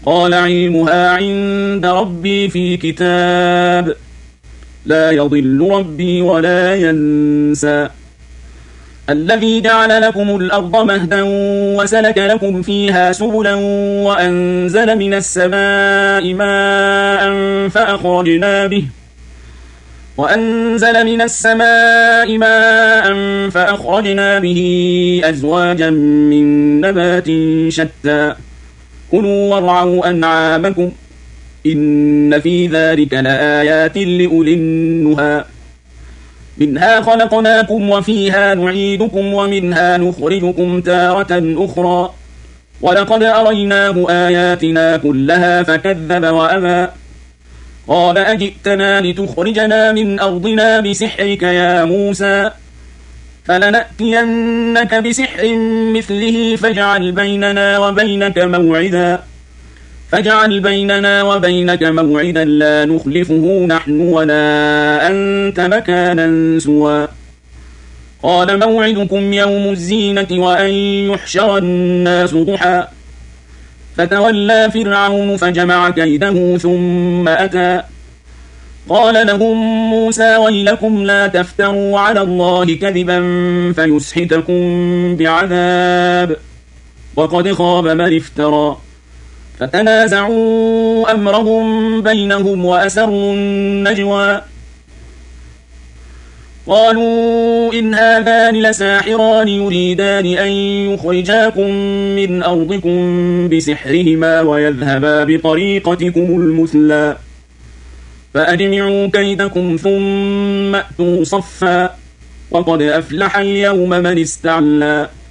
قال علمها عند ربي في كتاب لا يضل ربي ولا ينسى الذي جعل لكم الأرض مهدا وسلك لكم فيها سبلا وأنزل من السماء ماء فأخرجنا به أزواجا من نبات شتى كلوا وارعوا أنعامكم إن في ذلك لآيات لأولي النهى منها خلقناكم وفيها نعيدكم ومنها نخرجكم تارة أخرى ولقد أريناه آياتنا كلها فكذب وأبى قال أجئتنا لتخرجنا من أرضنا بسحرك يا موسى فلنأتينك بسحر مثله فاجعل بيننا وبينك موعدا لا نخلفه نحن ولا أنت مكانا سوى قال موعدكم يوم الزينة وأن يحشر الناس ضحى فتولى فرعون فجمع كيده ثم أتى قال لهم موسى ويلكم لا تفتروا على الله كذبا فيسحتكم بعذاب وقد خاب من افترى فتنازعوا أمرهم بينهم وأسروا النجوى قالوا إن هذان لساحران يريدان أن يخرجاكم من أرضكم بسحرهما ويذهبا بطريقتكم المثلى فأجمعوا كيدكم ثم أتوا صفا وقد أفلح اليوم من استعلى